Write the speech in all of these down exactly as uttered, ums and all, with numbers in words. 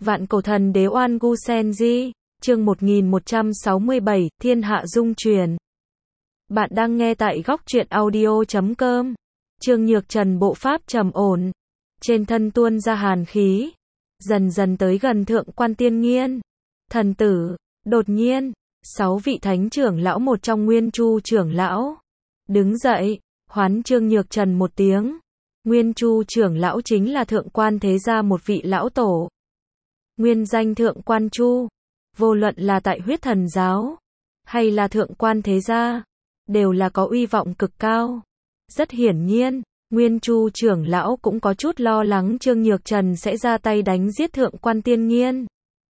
Vạn cổ thần đế oan gu sen di, chương một nghìn một trăm sáu mươi bảy, thiên hạ dung truyền. Bạn đang nghe tại góc truyện audio chấm com. Trương Nhược Trần bộ pháp trầm ổn, trên thân tuôn ra hàn khí, dần dần tới gần thượng quan tiên nghiên. Thần tử, đột nhiên, sáu vị thánh trưởng lão một trong Nguyên Chu trưởng lão đứng dậy, hoán Trương Nhược Trần một tiếng. Nguyên Chu trưởng lão chính là thượng quan thế gia một vị lão tổ. Nguyên danh thượng quan Chu, vô luận là tại huyết thần giáo, hay là thượng quan thế gia, đều là có uy vọng cực cao. Rất hiển nhiên, Nguyên Chu trưởng lão cũng có chút lo lắng Trương Nhược Trần sẽ ra tay đánh giết thượng quan tiên nghiên.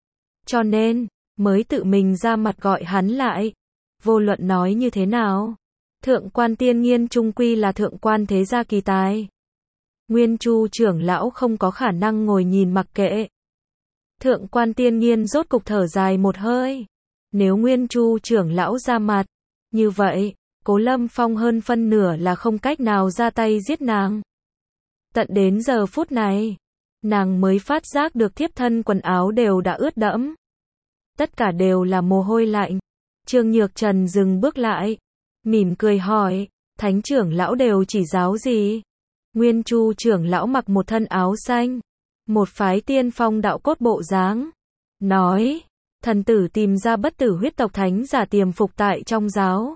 Cho nên, mới tự mình ra mặt gọi hắn lại. Vô luận nói như thế nào, thượng quan tiên nghiên chung quy là thượng quan thế gia kỳ tài. Nguyên Chu trưởng lão không có khả năng ngồi nhìn mặc kệ. Thượng quan tiên nghiên rốt cục thở dài một hơi. Nếu Nguyên Chu trưởng lão ra mặt, như vậy, Cố Lâm Phong hơn phân nửa là không cách nào ra tay giết nàng. Tận đến giờ phút này, nàng mới phát giác được thiếp thân quần áo đều đã ướt đẫm. Tất cả đều là mồ hôi lạnh. Trương Nhược Trần dừng bước lại, mỉm cười hỏi, thánh trưởng lão đều chỉ giáo gì? Nguyên Chu trưởng lão mặc một thân áo xanh, một phái tiên phong đạo cốt bộ dáng, nói, thần tử tìm ra bất tử huyết tộc thánh giả tiềm phục tại trong giáo.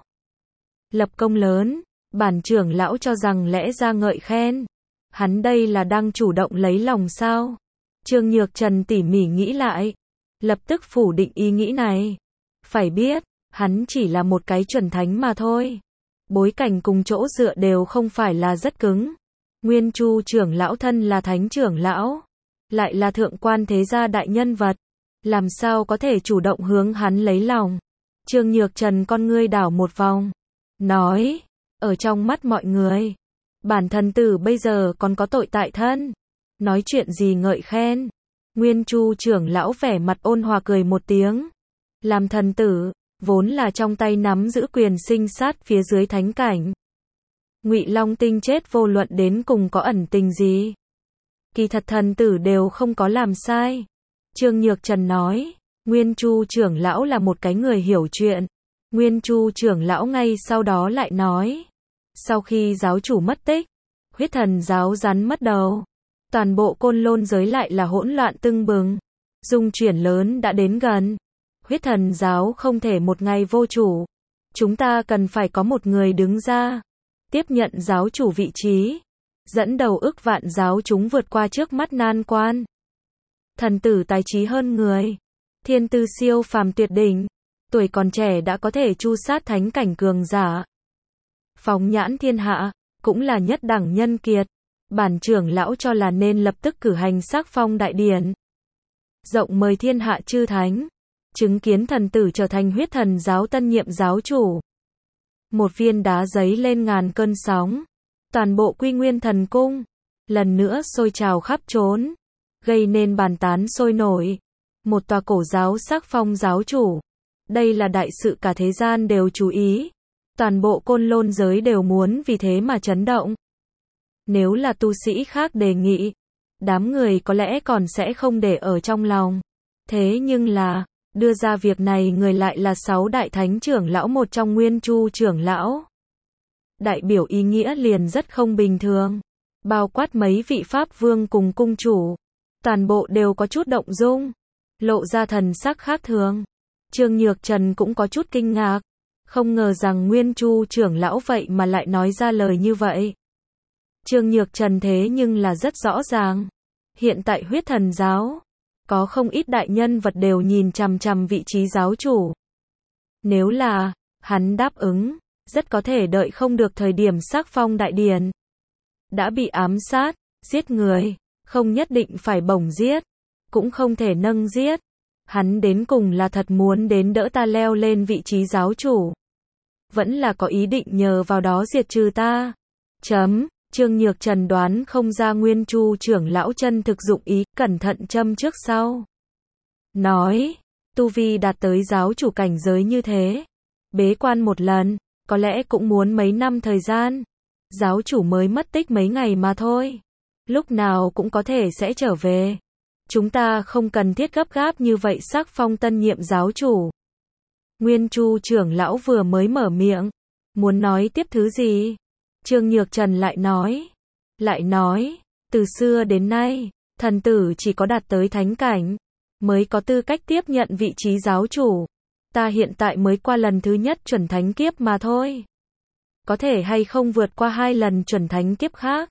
Lập công lớn, bản trưởng lão cho rằng lẽ ra ngợi khen. Hắn đây là đang chủ động lấy lòng sao? Trương Nhược Trần tỉ mỉ nghĩ lại, lập tức phủ định ý nghĩ này. Phải biết, hắn chỉ là một cái chuẩn thánh mà thôi. Bối cảnh cùng chỗ dựa đều không phải là rất cứng. Nguyên Chu trưởng lão thân là thánh trưởng lão, lại là thượng quan thế gia đại nhân vật, làm sao có thể chủ động hướng hắn lấy lòng? Trương Nhược Trần con ngươi đảo một vòng, nói, ở trong mắt mọi người, bản thần tử bây giờ còn có tội tại thân, nói chuyện gì ngợi khen? Nguyên Chu trưởng lão vẻ mặt ôn hòa cười một tiếng, làm thần tử, vốn là trong tay nắm giữ quyền sinh sát phía dưới thánh cảnh. Ngụy Long Tinh chết vô luận đến cùng có ẩn tình gì, kỳ thật thần tử đều không có làm sai. Trương Nhược Trần nói, Nguyên Chu trưởng lão là một cái người hiểu chuyện. Nguyên Chu trưởng lão ngay sau đó lại nói, sau khi giáo chủ mất tích, huyết thần giáo rắn mất đầu, toàn bộ Côn Lôn giới lại là hỗn loạn tưng bừng, dung chuyển lớn đã đến gần. Huyết thần giáo không thể một ngày vô chủ, chúng ta cần phải có một người đứng ra, tiếp nhận giáo chủ vị trí, dẫn đầu ức vạn giáo chúng vượt qua trước mắt nan quan. Thần tử tài trí hơn người, thiên tư siêu phàm tuyệt đỉnh, tuổi còn trẻ đã có thể chu sát thánh cảnh cường giả. Phóng nhãn thiên hạ, cũng là nhất đẳng nhân kiệt. Bản trưởng lão cho là nên lập tức cử hành sắc phong đại điển, rộng mời thiên hạ chư thánh, chứng kiến thần tử trở thành huyết thần giáo tân nhiệm giáo chủ. Một viên đá giấy lên ngàn cơn sóng, toàn bộ Quy Nguyên thần cung lần nữa sôi trào khắp trốn, gây nên bàn tán sôi nổi. Một tòa cổ giáo sắc phong giáo chủ, đây là đại sự cả thế gian đều chú ý, toàn bộ Côn Lôn giới đều muốn vì thế mà chấn động. Nếu là tu sĩ khác đề nghị, đám người có lẽ còn sẽ không để ở trong lòng. Thế nhưng là, đưa ra việc này người lại là sáu đại thánh trưởng lão một trong Nguyên Chu trưởng lão. Đại biểu ý nghĩa liền rất không bình thường. Bao quát mấy vị pháp vương cùng cung chủ, toàn bộ đều có chút động dung, lộ ra thần sắc khác thường. Trương Nhược Trần cũng có chút kinh ngạc, không ngờ rằng Nguyên Chu trưởng lão vậy mà lại nói ra lời như vậy. Trương Nhược Trần thế nhưng là rất rõ ràng, hiện tại huyết thần giáo, có không ít đại nhân vật đều nhìn chằm chằm vị trí giáo chủ. Nếu là, hắn đáp ứng, rất có thể đợi không được thời điểm sắc phong đại điển. Đã bị ám sát, giết người, không nhất định phải bổng giết, cũng không thể nâng giết. Hắn đến cùng là thật muốn đến đỡ ta leo lên vị trí giáo chủ, vẫn là có ý định nhờ vào đó diệt trừ ta. Chấm. Trương Nhược Trần đoán không ra Nguyên Chu trưởng lão chân thực dụng ý, cẩn thận châm trước sau. Nói, tu vi đạt tới giáo chủ cảnh giới như thế, bế quan một lần, có lẽ cũng muốn mấy năm thời gian. Giáo chủ mới mất tích mấy ngày mà thôi, lúc nào cũng có thể sẽ trở về. Chúng ta không cần thiết gấp gáp như vậy sắc phong tân nhiệm giáo chủ. Nguyên Chu trưởng lão vừa mới mở miệng, muốn nói tiếp thứ gì? Trương Nhược Trần lại nói, lại nói, từ xưa đến nay, thần tử chỉ có đạt tới thánh cảnh, mới có tư cách tiếp nhận vị trí giáo chủ. Ta hiện tại mới qua lần thứ nhất chuẩn thánh kiếp mà thôi. Có thể hay không vượt qua hai lần chuẩn thánh kiếp khác?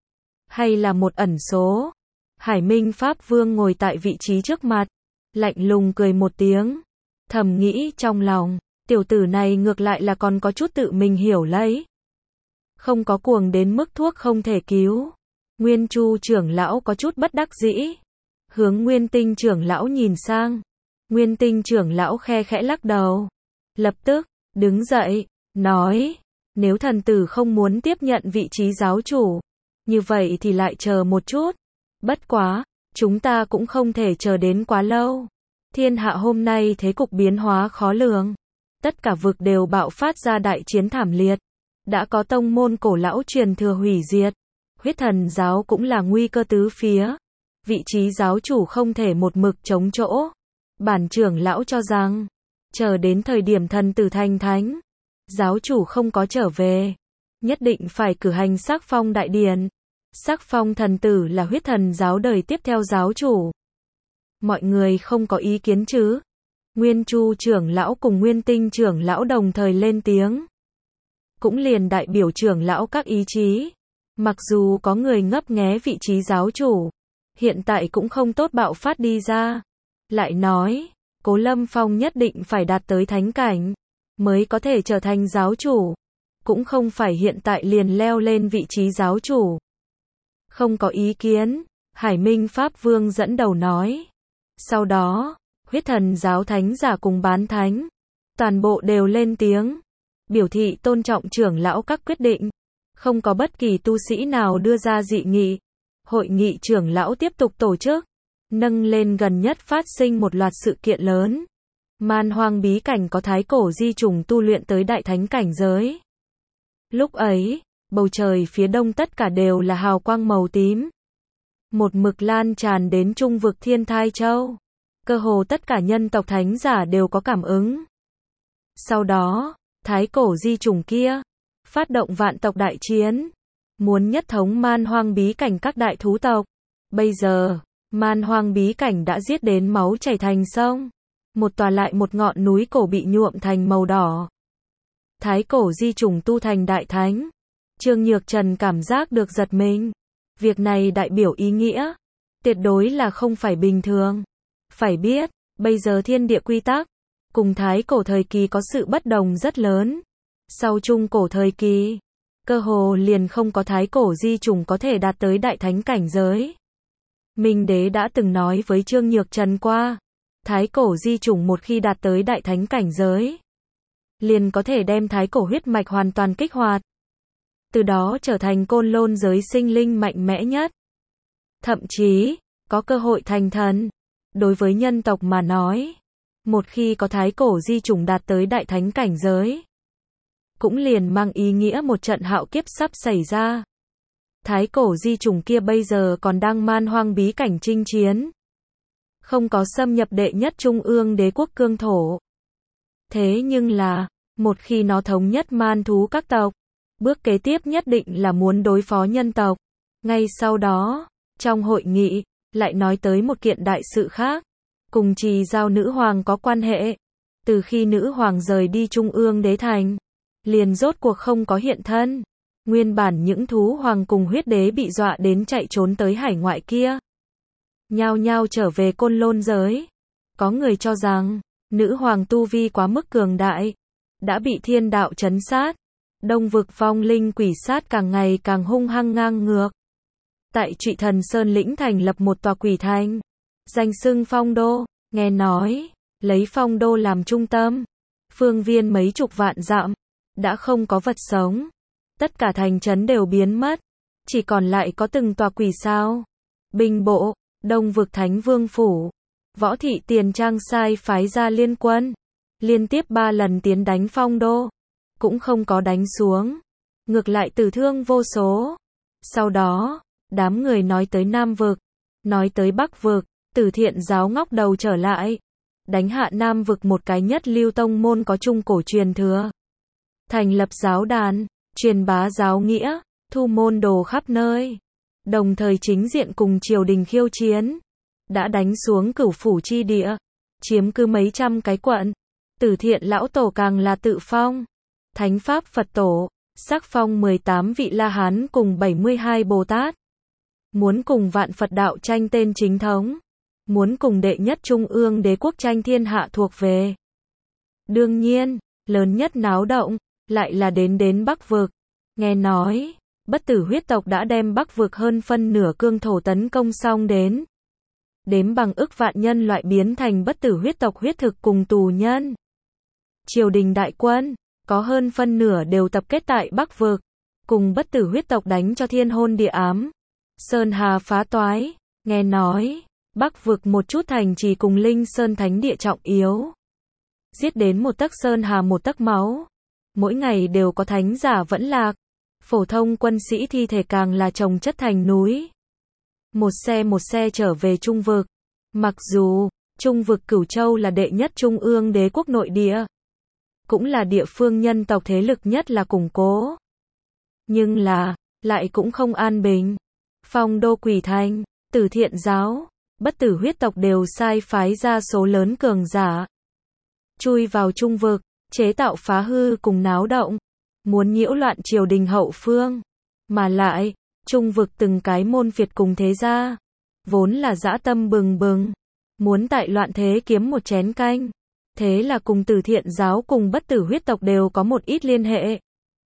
Hay là một ẩn số? Hải Minh Pháp Vương ngồi tại vị trí trước mặt, lạnh lùng cười một tiếng, thầm nghĩ trong lòng, tiểu tử này ngược lại là còn có chút tự mình hiểu lấy. Không có cuồng đến mức thuốc không thể cứu. Nguyên Chu trưởng lão có chút bất đắc dĩ, hướng Nguyên Tinh trưởng lão nhìn sang. Nguyên Tinh trưởng lão khe khẽ lắc đầu, lập tức đứng dậy, nói, nếu thần tử không muốn tiếp nhận vị trí giáo chủ, như vậy thì lại chờ một chút. Bất quá, chúng ta cũng không thể chờ đến quá lâu. Thiên hạ hôm nay thế cục biến hóa khó lường. Tất cả vực đều bạo phát ra đại chiến thảm liệt. Đã có tông môn cổ lão truyền thừa hủy diệt. Huyết thần giáo cũng là nguy cơ tứ phía. Vị trí giáo chủ không thể một mực chống chỗ. Bản trưởng lão cho rằng, chờ đến thời điểm thần tử thành thánh, giáo chủ không có trở về, nhất định phải cử hành sắc phong đại điển. Sắc phong thần tử là huyết thần giáo đời tiếp theo giáo chủ. Mọi người không có ý kiến chứ? Nguyên Chu trưởng lão cùng Nguyên Tinh trưởng lão đồng thời lên tiếng. Cũng liền đại biểu trưởng lão các ý chí. Mặc dù có người ngấp nghé vị trí giáo chủ, hiện tại cũng không tốt bạo phát đi ra. Lại nói, Cố Lâm Phong nhất định phải đạt tới thánh cảnh, mới có thể trở thành giáo chủ. Cũng không phải hiện tại liền leo lên vị trí giáo chủ. Không có ý kiến, Hải Minh Pháp Vương dẫn đầu nói. Sau đó, huyết thần giáo thánh giả cùng bán thánh, toàn bộ đều lên tiếng, biểu thị tôn trọng trưởng lão các quyết định. Không có bất kỳ tu sĩ nào đưa ra dị nghị. Hội nghị trưởng lão tiếp tục tổ chức, nâng lên gần nhất phát sinh một loạt sự kiện lớn. Man Hoang bí cảnh có thái cổ di trùng tu luyện tới đại thánh cảnh giới. Lúc ấy, bầu trời phía đông tất cả đều là hào quang màu tím. Một mực lan tràn đến trung vực Thiên Thai Châu. Cơ hồ tất cả nhân tộc thánh giả đều có cảm ứng. Sau đó, thái cổ di trùng kia, phát động vạn tộc đại chiến. Muốn nhất thống man hoang bí cảnh các đại thú tộc. Bây giờ, man hoang bí cảnh đã giết đến máu chảy thành sông. Một tòa lại một ngọn núi cổ bị nhuộm thành màu đỏ. Thái cổ di trùng tu thành đại thánh. Trương Nhược Trần cảm giác được giật mình. Việc này đại biểu ý nghĩa. Tuyệt đối là không phải bình thường. Phải biết, bây giờ thiên địa quy tắc, cùng thái cổ thời kỳ có sự bất đồng rất lớn. Sau trung cổ thời kỳ, cơ hồ liền không có thái cổ di trùng có thể đạt tới đại thánh cảnh giới. Minh Đế đã từng nói với Trương Nhược Trần qua, thái cổ di trùng một khi đạt tới đại thánh cảnh giới, liền có thể đem thái cổ huyết mạch hoàn toàn kích hoạt. Từ đó trở thành côn lôn giới sinh linh mạnh mẽ nhất. Thậm chí, có cơ hội thành thần. Đối với nhân tộc mà nói, một khi có thái cổ di trùng đạt tới đại thánh cảnh giới, cũng liền mang ý nghĩa một trận hạo kiếp sắp xảy ra. Thái cổ di trùng kia bây giờ còn đang man hoang bí cảnh chinh chiến. Không có xâm nhập đệ nhất trung ương đế quốc cương thổ. Thế nhưng là, một khi nó thống nhất man thú các tộc, bước kế tiếp nhất định là muốn đối phó nhân tộc. Ngay sau đó, trong hội nghị, lại nói tới một kiện đại sự khác. Cùng Trì Giao nữ hoàng có quan hệ. Từ khi nữ hoàng rời đi trung ương đế thành, liền rốt cuộc không có hiện thân. Nguyên bản những thú hoàng cùng huyết đế bị dọa đến chạy trốn tới hải ngoại kia. Nhao nhao trở về côn lôn giới. Có người cho rằng, nữ hoàng tu vi quá mức cường đại, đã bị thiên đạo trấn sát. Đông vực vong linh quỷ sát càng ngày càng hung hăng ngang ngược. Tại Trụy Thần Sơn lĩnh thành lập một tòa quỷ thành, danh xưng Phong Đô, nghe nói, lấy Phong Đô làm trung tâm, phương viên mấy chục vạn dặm, đã không có vật sống. Tất cả thành trấn đều biến mất, chỉ còn lại có từng tòa quỷ sao. Binh bộ, Đông vực Thánh Vương Phủ, Võ Thị Tiền Trang sai phái ra liên quân, liên tiếp ba lần tiến đánh Phong Đô, cũng không có đánh xuống, ngược lại tử thương vô số. Sau đó, đám người nói tới Nam vực, nói tới Bắc vực, Từ Thiện giáo ngóc đầu trở lại, đánh hạ Nam vực một cái nhất lưu tông môn có trung cổ truyền thừa. Thành lập giáo đàn, truyền bá giáo nghĩa, thu môn đồ khắp nơi. Đồng thời chính diện cùng triều đình khiêu chiến. Đã đánh xuống Cửu Phủ chi địa, chiếm cứ mấy trăm cái quận. Từ Thiện lão tổ càng là tự phong Thánh Pháp Phật tổ, sắc phong mười tám vị La Hán cùng bảy mươi hai Bồ Tát. Muốn cùng vạn Phật đạo tranh tên chính thống. Muốn cùng đệ nhất trung ương đế quốc tranh thiên hạ thuộc về. Đương nhiên, lớn nhất náo động, lại là đến đến Bắc vực. Nghe nói, Bất Tử huyết tộc đã đem Bắc vực hơn phân nửa cương thổ tấn công xong đến. Đếm bằng ức vạn nhân loại biến thành Bất Tử huyết tộc huyết thực cùng tù nhân. Triều đình đại quân, có hơn phân nửa đều tập kết tại Bắc vực, cùng Bất Tử huyết tộc đánh cho thiên hôn địa ám. Sơn hà phá toái, nghe nói, Bắc vực một chút thành trì cùng Linh Sơn thánh địa trọng yếu. Giết đến một tấc sơn hà một tấc máu. Mỗi ngày đều có thánh giả vẫn lạc. Phổ thông quân sĩ thi thể càng là chồng chất thành núi. Một xe một xe trở về Trung vực. Mặc dù, Trung vực Cửu Châu là đệ nhất trung ương đế quốc nội địa. Cũng là địa phương nhân tộc thế lực nhất là củng cố. Nhưng là, lại cũng không an bình. Phong đô Quỷ Thành, Từ Thiện giáo, Bất Tử huyết tộc đều sai phái ra số lớn cường giả. Chui vào Trung vực, chế tạo phá hư cùng náo động. Muốn nhiễu loạn triều đình hậu phương. Mà lại, Trung vực từng cái môn phiệt cùng thế gia. Vốn là dã tâm bừng bừng. Muốn tại loạn thế kiếm một chén canh. Thế là cùng Từ Thiện giáo cùng Bất Tử huyết tộc đều có một ít liên hệ.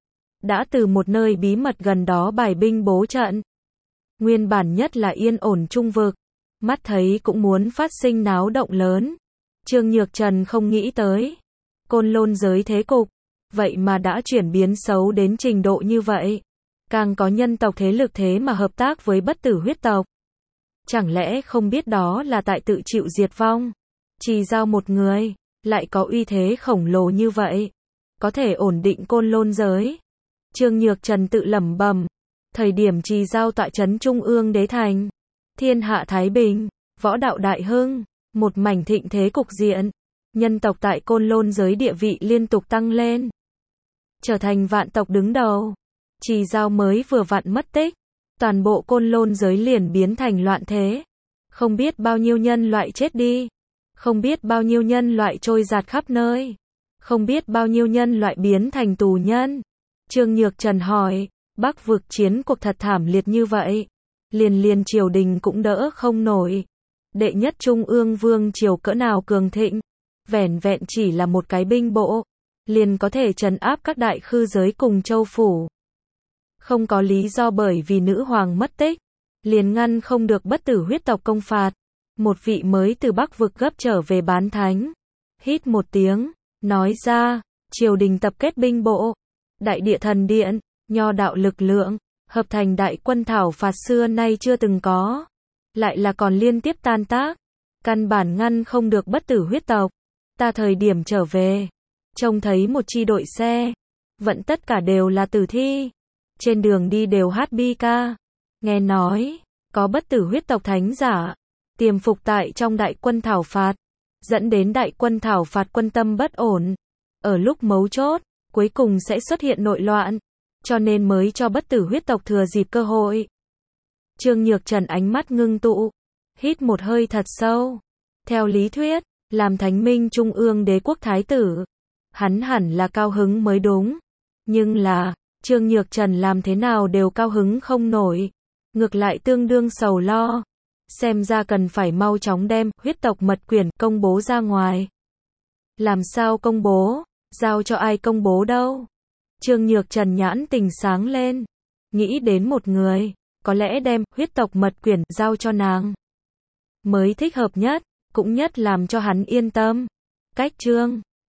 Đã từ một nơi bí mật gần đó bài binh bố trận. Nguyên bản nhất là yên ổn Trung vực. Mắt thấy cũng muốn phát sinh náo động lớn. Trương Nhược Trần không nghĩ tới. Côn Lôn giới thế cục. Vậy mà đã chuyển biến xấu đến trình độ như vậy. Càng có nhân tộc thế lực thế mà hợp tác với Bất Tử huyết tộc. Chẳng lẽ không biết đó là tại tự chịu diệt vong. Chỉ giao một người, lại có uy thế khổng lồ như vậy. Có thể ổn định Côn Lôn giới. Trương Nhược Trần tự lẩm bẩm. Thời điểm trì giao tọa trấn Trung ương đế thành. Thiên hạ thái bình, võ đạo đại hưng, một mảnh thịnh thế cục diện. Nhân tộc tại Côn Lôn giới địa vị liên tục tăng lên. Trở thành vạn tộc đứng đầu. Trì giao mới vừa vặn mất tích. Toàn bộ Côn Lôn giới liền biến thành loạn thế. Không biết bao nhiêu nhân loại chết đi. Không biết bao nhiêu nhân loại trôi giạt khắp nơi. Không biết bao nhiêu nhân loại biến thành tù nhân. Trương Nhược Trần hỏi, Bắc vực chiến cuộc thật thảm liệt như vậy. Liền liền triều đình cũng đỡ không nổi. Đệ nhất trung ương vương triều cỡ nào cường thịnh. Vẻn vẹn chỉ là một cái binh bộ. Liền có thể trấn áp các đại khư giới cùng châu phủ. Không có lý do bởi vì nữ hoàng mất tích. Liền ngăn không được Bất Tử huyết tộc công phạt. Một vị mới từ Bắc vực gấp trở về bán thánh. Hít một tiếng, nói ra, triều đình tập kết binh bộ. Đại địa thần điện, nho đạo lực lượng, hợp thành đại quân thảo phạt xưa nay chưa từng có. Lại là còn liên tiếp tan tác. Căn bản ngăn không được Bất Tử huyết tộc. Ta thời điểm trở về, trông thấy một chi đội xe. Vẫn tất cả đều là tử thi. Trên đường đi đều hát bi ca. Nghe nói, có Bất Tử huyết tộc thánh giả. Tiềm phục tại trong đại quân thảo phạt. Dẫn đến đại quân thảo phạt quân tâm bất ổn. Ở lúc mấu chốt, cuối cùng sẽ xuất hiện nội loạn. Cho nên mới cho Bất Tử huyết tộc thừa dịp cơ hội. Trương Nhược Trần ánh mắt ngưng tụ. Hít một hơi thật sâu. Theo lý thuyết, làm Thánh Minh Trung ương đế quốc thái tử. Hắn hẳn là cao hứng mới đúng. Nhưng là, Trương Nhược Trần làm thế nào đều cao hứng không nổi. Ngược lại tương đương sầu lo. Xem ra cần phải mau chóng đem huyết tộc mật quyển công bố ra ngoài. Làm sao công bố? Giao cho ai công bố đâu? Trương Nhược Trần nhãn tình sáng lên. Nghĩ đến một người, có lẽ đem huyết tộc mật quyển giao cho nàng. Mới thích hợp nhất, cũng nhất làm cho hắn yên tâm. Cách Trương